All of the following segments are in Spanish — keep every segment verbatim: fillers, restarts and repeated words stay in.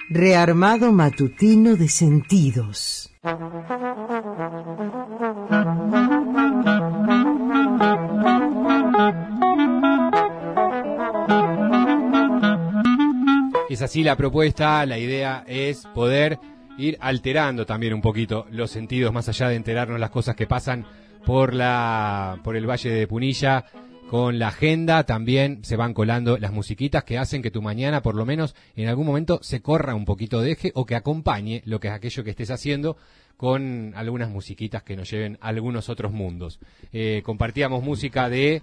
Rearmado matutino de sentidos. Es así la propuesta, la idea es poder ir alterando también un poquito los sentidos, más allá de enterarnos las cosas que pasan por la por el Valle de Punilla. Con la agenda también se van colando las musiquitas que hacen que tu mañana, por lo menos en algún momento, se corra un poquito de eje o que acompañe lo que es aquello que estés haciendo con algunas musiquitas que nos lleven a algunos otros mundos. Eh, compartíamos música de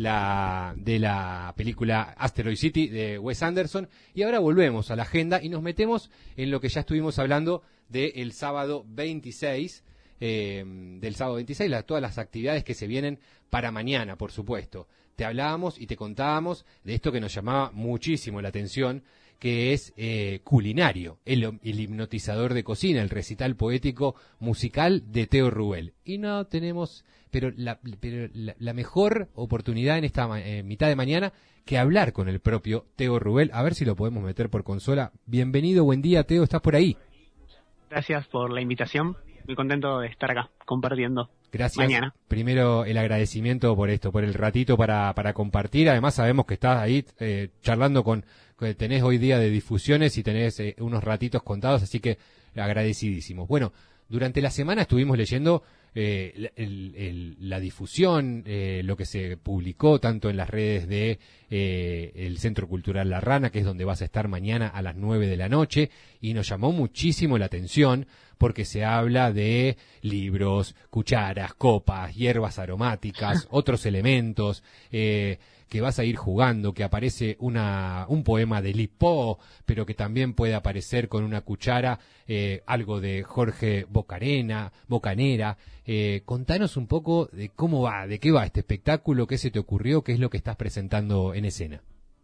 la de la película Asteroid City de Wes Anderson y ahora volvemos a la agenda y nos metemos en lo que ya estuvimos hablando del sábado veintiséis. Eh, del sábado veintiséis, la, todas las actividades que se vienen para mañana, por supuesto. Te hablábamos y te contábamos de esto que nos llamaba muchísimo la atención, que es eh, culinario, el, el hipnotizador de cocina, el recital poético musical de Teo Rubel. Y no tenemos, pero la, pero la, la mejor oportunidad en esta eh, mitad de mañana que hablar con el propio Teo Rubel, a ver si lo podemos meter por consola. Bienvenido, buen día, Teo, ¿estás por ahí? Gracias por la invitación. Muy contento de estar acá, compartiendo. Gracias. Mañana. Primero, el agradecimiento por esto, por el ratito para, para compartir. Además, sabemos que estás ahí eh, charlando con, que tenés hoy día de difusiones y tenés eh, unos ratitos contados, así que agradecidísimos. Bueno, durante la semana estuvimos leyendo eh, el, el, la difusión, eh, lo que se publicó tanto en las redes de eh, el Centro Cultural La Rana, que es donde vas a estar mañana a las nueve de la noche, y nos llamó muchísimo la atención porque se habla de libros, cucharas, copas, hierbas aromáticas, otros elementos eh, que vas a ir jugando, que aparece una un poema de Li Po, pero que también puede aparecer con una cuchara eh, algo de Jorge Bocarena, Bocanera. Eh, contanos un poco de cómo va, de qué va este espectáculo, qué se te ocurrió, qué es lo que estás presentando en escena.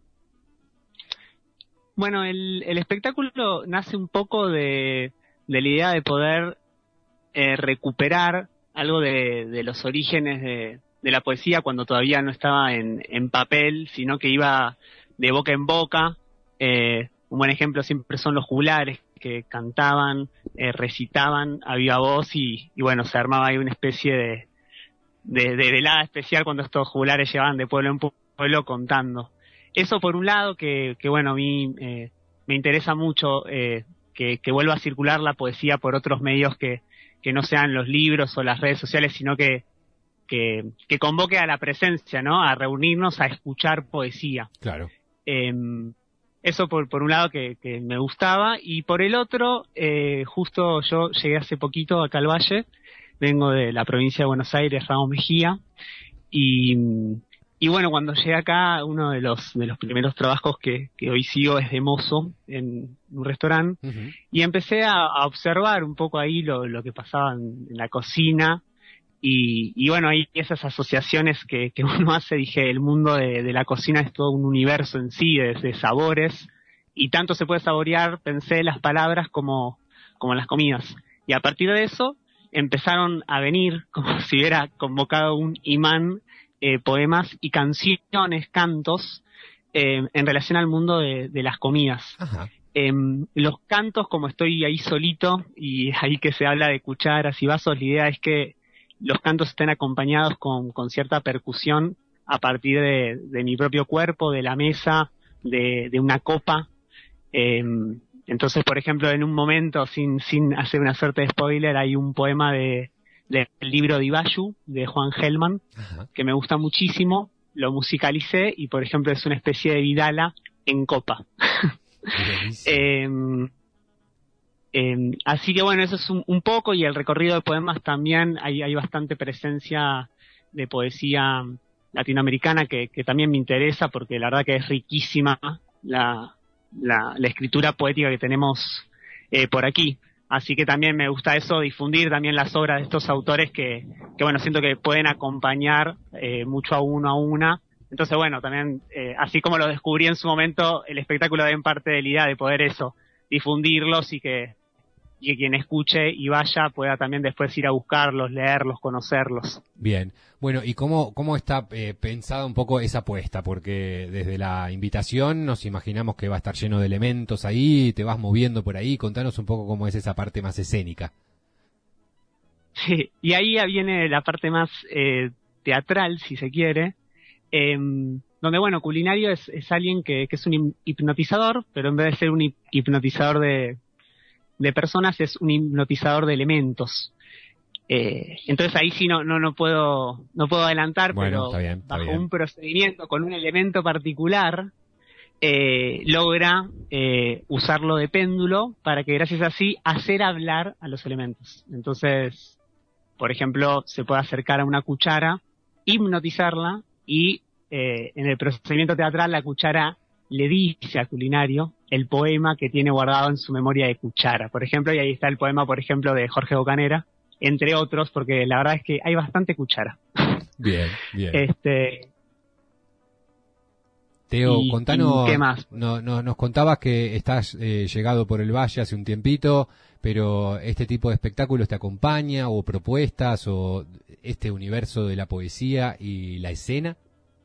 Bueno, el, el espectáculo nace un poco de, de la idea de poder eh, recuperar algo de, de los orígenes de, de la poesía cuando todavía no estaba en, en papel, sino que iba de boca en boca. Eh, un buen ejemplo siempre son los juglares, que cantaban, eh, recitaban a viva voz y, y bueno, se armaba ahí una especie de, de, de velada especial cuando estos juglares llevaban de pueblo en pueblo contando. Eso por un lado, que, que bueno, a mí eh, me interesa mucho eh, que, que vuelva a circular la poesía por otros medios que, que no sean los libros o las redes sociales, sino que, que, que convoque a la presencia, ¿no? A reunirnos a escuchar poesía. Claro. Eh, Eso por, por un lado que, que me gustaba, y por el otro, eh, justo yo llegué hace poquito acá al Valle, vengo de la provincia de Buenos Aires, Ramos Mejía, y, y bueno, cuando llegué acá, uno de los de los primeros trabajos que, que hoy sigo es de mozo en un restaurante, uh-huh. Y empecé a, a observar un poco ahí lo, lo que pasaba en, en la cocina, y, y bueno, hay esas asociaciones que, que uno hace. Dije, el mundo de, de la cocina es todo un universo en sí, de, de sabores, y tanto se puede saborear, pensé, las palabras como, como las comidas. Y a partir de eso empezaron a venir, como si hubiera convocado un imán, eh, poemas y canciones, cantos, eh, en relación al mundo de, de las comidas. Ajá. Eh, los cantos, como estoy ahí solito, y ahí que se habla de cucharas y vasos, la idea es que los cantos estén acompañados con, con cierta percusión a partir de, de mi propio cuerpo, de la mesa, de, de una copa. Eh, entonces, por ejemplo, en un momento, sin, sin hacer una suerte de spoiler, hay un poema de, del libro de Ibayu, de Juan Gelman, Ajá. que me gusta muchísimo. Lo musicalicé y, por ejemplo, es una especie de Vidala en copa. eh, Eh, así que bueno, eso es un, un poco, y el recorrido de poemas también hay, hay bastante presencia de poesía latinoamericana que, que también me interesa, porque la verdad que es riquísima la, la, la escritura poética que tenemos eh, por aquí. Así que también me gusta eso, difundir también las obras de estos autores que, que bueno, siento que pueden acompañar eh, mucho a uno a una. Entonces bueno, también, eh, así como lo descubrí en su momento, el espectáculo da en parte de la idea de poder eso, difundirlos y que y que quien escuche y vaya pueda también después ir a buscarlos, leerlos, conocerlos. Bien, bueno, ¿y cómo, cómo está eh, pensada un poco esa apuesta? Porque desde la invitación nos imaginamos que va a estar lleno de elementos ahí, te vas moviendo por ahí, contanos un poco cómo es esa parte más escénica. Sí, y ahí viene la parte más eh, teatral, si se quiere, eh, donde, bueno, Culinario es, es alguien que, que es un hipnotizador, pero en vez de ser un hipnotizador de, de personas, es un hipnotizador de elementos. Eh, entonces ahí sí no no no puedo no puedo adelantar, bueno, pero está bien, está bajo bien. un procedimiento con un elemento particular eh, logra eh, usarlo de péndulo para que gracias a así hacer hablar a los elementos. Entonces, por ejemplo, se puede acercar a una cuchara, hipnotizarla y eh, en el procedimiento teatral la cuchara le dice a Culinario el poema que tiene guardado en su memoria de cuchara, por ejemplo, y ahí está el poema, por ejemplo, de Jorge Bocanera, entre otros, porque la verdad es que hay bastante cuchara. Bien, bien. Este, Teo, y, contanos, y ¿qué más? No, no, nos contabas que estás eh, llegado por el Valle hace un tiempito, pero ¿este tipo de espectáculos te acompaña o propuestas o este universo de la poesía y la escena?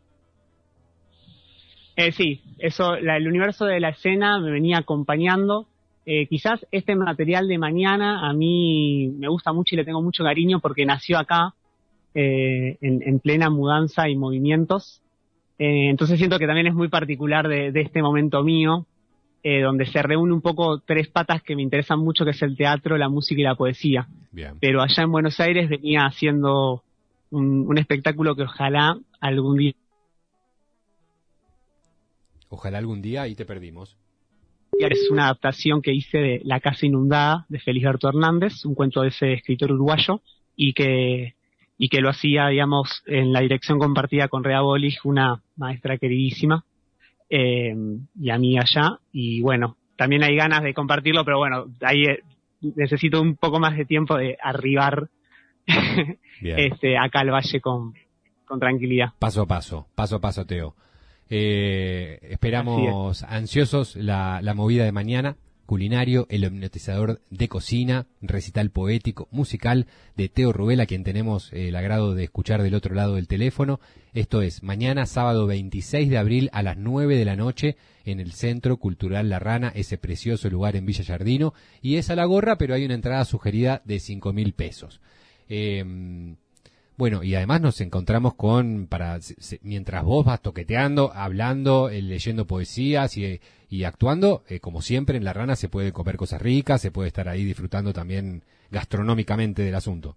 Eh, sí, eso, la, el universo de la escena me venía acompañando. Eh, quizás este material de mañana a mí me gusta mucho y le tengo mucho cariño porque nació acá, eh, en, en plena mudanza y movimientos. Eh, entonces siento que también es muy particular de, de este momento mío, eh, donde se reúne un poco tres patas que me interesan mucho, que es el teatro, la música y la poesía. Bien. Pero allá en Buenos Aires venía haciendo un, un espectáculo que ojalá algún día... Ojalá algún día ahí te perdimos. Es una adaptación que hice de La casa inundada de Felisberto Hernández, un cuento de ese escritor uruguayo, y que y que lo hacía, digamos, en la dirección compartida con Rea Bolich, una maestra queridísima, eh, y a mí allá, y bueno, también hay ganas de compartirlo, pero bueno, ahí eh, necesito un poco más de tiempo de arribar este acá al Valle con, con tranquilidad. Paso a paso, paso a paso, Teo. Eh, esperamos ansiosos la, la movida de mañana. Culinario, el hipnotizador de cocina, recital poético, musical de Teo Rubel, a quien tenemos eh, el agrado de escuchar del otro lado del teléfono. Esto es mañana, sábado veintiséis de abril a las nueve de la noche en el Centro Cultural La Rana, ese precioso lugar en Villa Giardino. Y es a la gorra, pero hay una entrada sugerida de cinco mil pesos. Eh, Bueno, y además nos encontramos con, para se, mientras vos vas toqueteando, hablando, eh, leyendo poesías y, y actuando, eh, como siempre en La Rana se puede comer cosas ricas, se puede estar ahí disfrutando también gastronómicamente del asunto.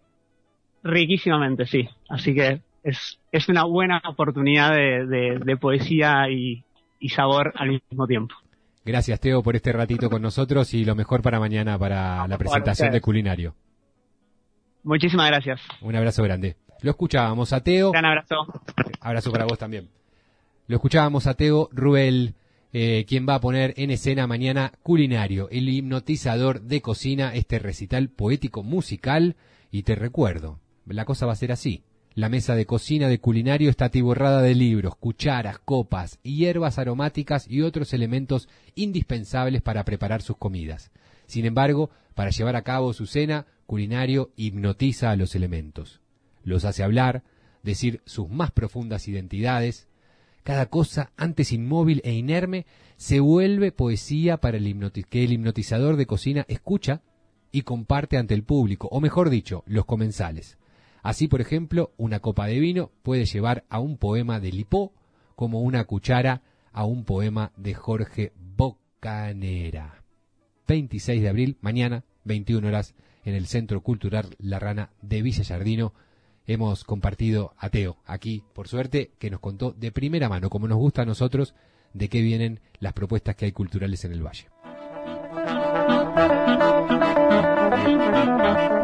Riquísimamente, sí. Así que es, es una buena oportunidad de, de, de poesía y, y sabor al mismo tiempo. Gracias, Teo, por este ratito con nosotros y lo mejor para mañana para la presentación de Culinario. Muchísimas gracias. Un abrazo grande. Lo escuchábamos a Teo. Gran abrazo. Abrazo para vos también. Lo escuchábamos a Teo Rubel, eh, quien va a poner en escena mañana Culinario, el hipnotizador de cocina, este recital poético musical. Y te recuerdo, la cosa va a ser así. La mesa de cocina de Culinario está atiborrada de libros, cucharas, copas, hierbas aromáticas y otros elementos indispensables para preparar sus comidas. Sin embargo, para llevar a cabo su cena, Culinario hipnotiza a los elementos. Los hace hablar, decir sus más profundas identidades. Cada cosa, antes inmóvil e inerme, se vuelve poesía para el hipnoti- que el hipnotizador de cocina escucha y comparte ante el público, o mejor dicho, los comensales. Así, por ejemplo, una copa de vino puede llevar a un poema de Lipó, como una cuchara a un poema de Jorge Bocanera. veintiséis de abril, mañana, veintiuna horas, en el Centro Cultural La Rana de Villa Giardino. Hemos compartido a Teo aquí, por suerte, que nos contó de primera mano, como nos gusta a nosotros, de qué vienen las propuestas que hay culturales en el Valle.